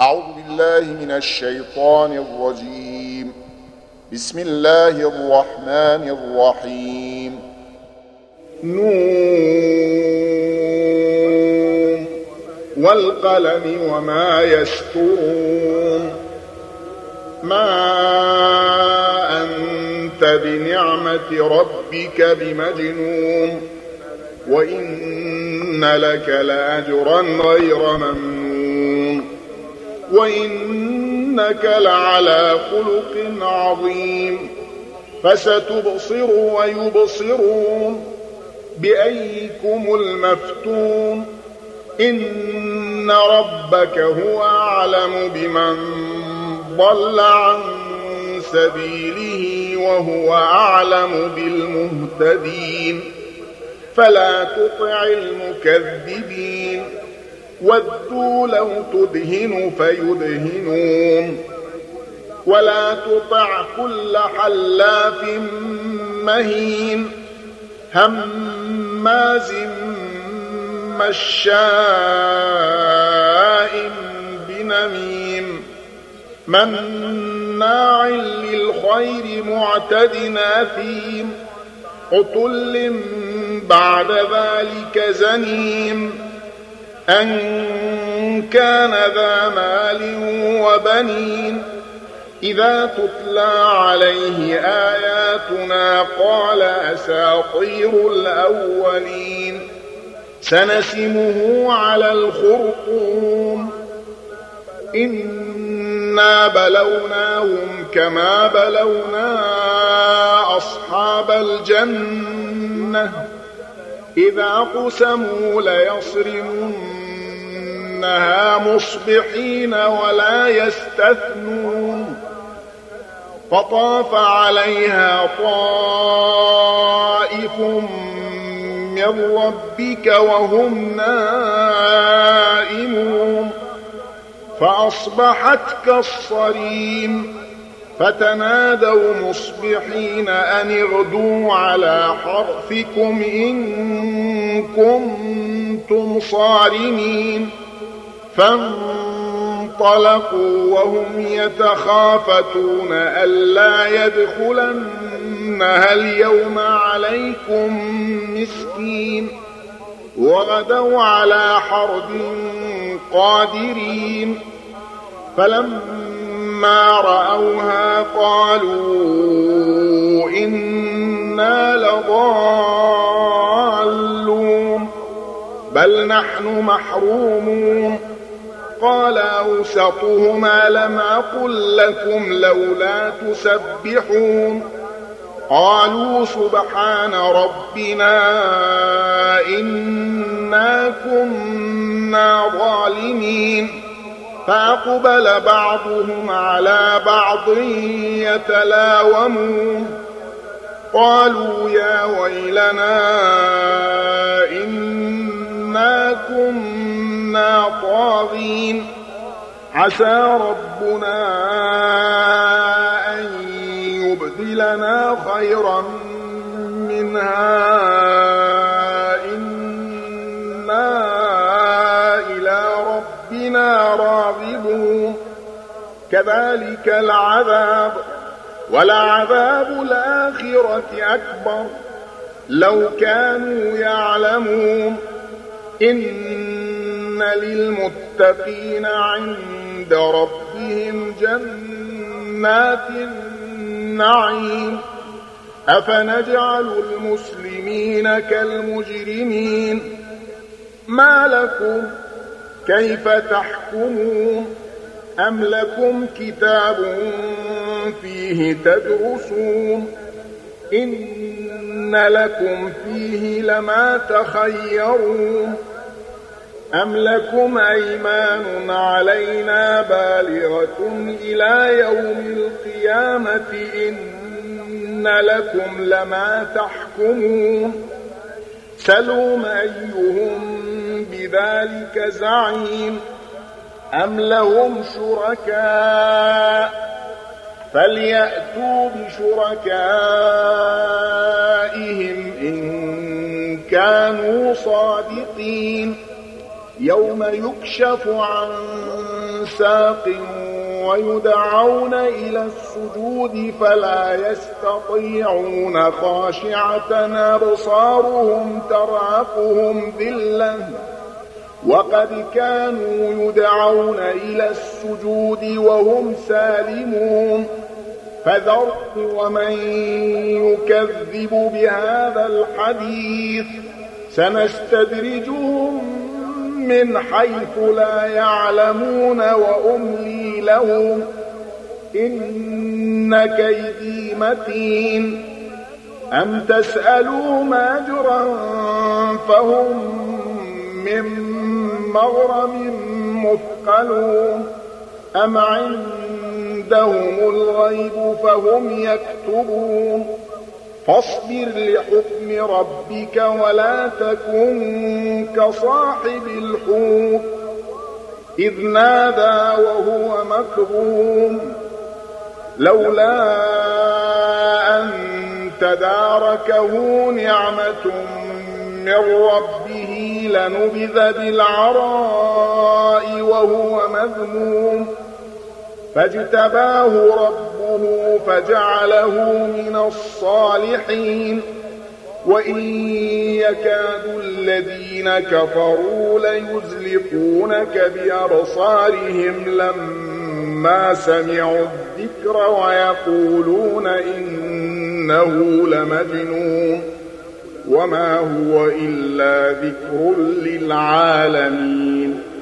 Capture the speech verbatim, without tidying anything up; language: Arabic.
أعوذ بالله من الشيطان الرجيم. بسم الله الرحمن الرحيم. نون والقلم وما يسطرون. ما أنت بنعمة ربك بمجنون، وإن لك لأجرا غير ممنون، وإنك لعلى خلق عظيم. فستبصر ويبصرون بأيكم المفتون. إن ربك هو أعلم بمن ضل عن سبيله وهو أعلم بالمهتدين. فلا تطع المكذبين، ودوا لو تدهن فيدهنون. ولا تطع كل حلاف مهين هماز مشاء بنميم مناع للخير معتد أثيم عتل بعد ذلك زنيم أن كان ذا مال وبنين. إذا تتلى عليه آياتنا قال أساطير الأولين. سنسمه على الخرطوم. إنا بلوناهم كما بلونا أصحاب الجنة إذا قسموا ليصرمنها مصبحين ولا يستثنون. فطاف عليها طائف من ربك وهم نائمون فأصبحت كالصريم. فتنادوا مصبحين أن اغدوا على حرثكم إن كنتم صارمين. فانطلقوا وهم يتخافتون ألا يدخلنها اليوم عليكم مسكين. وغدوا على حرد قادرين. فلما رأوها قالوا إنا لضالون بل نحن محرومون. قال أوسطهما لم أقل لكم لولا تسبحون. قالوا سبحان ربنا إنا كنا ظالمين. فأقبل بعضهم على بعض يتلاومون. قالوا يا ويلنا إنا كنا طاغين. عسى ربنا أن يبدلنا خيرا منها إنا إلى ربنا راغبون. كذلك العذاب ولعذاب الآخرة أكبر لو كانوا يعلمون. إن للمتقين عند ربهم جنات النعيم. أفنجعل المسلمين كالمجرمين. ما لكم كيف تحكمون؟ أم لكم كتاب فيه تدرسون؟ إن لكم فيه لما تخيرون. أم لكم أيمان علينا بالغة إلى يوم القيامة إن لكم لما تحكمون. سلوم أيهم بذلك زعيم. أم لهم شركاء فليأتوا بشركائهم إن كانوا صادقين. يوم يكشف عن ساق ويدعون إلى السجود فلا يستطيعون خاشعة أبصارهم ترهقهم ذلة وقد كانوا يدعون إلى السجود وهم سالمون فذرت ومن يكذب بهذا الحديث سنستدرجهم من حيث لا يعلمون وأملي لهم إن كيدي متين أم تسألون أجرا فهم من مغرم مثقلون أم عندهم الغيب فهم يكتبون فاصبر لحكم ربك ولا تكن كصاحب الحوت إذ نادى وهو مكظوم لولا أن تداركه نعمة من ربه لنبذ بالعراء وهو مذموم فاجتباه ربه فجعله من الصالحين وإن يكاد الذين كفروا ليزلقونك بأبصارهم لما سمعوا الذكر ويقولون إنه لمجنون وما هو إلا ذكر للعالمين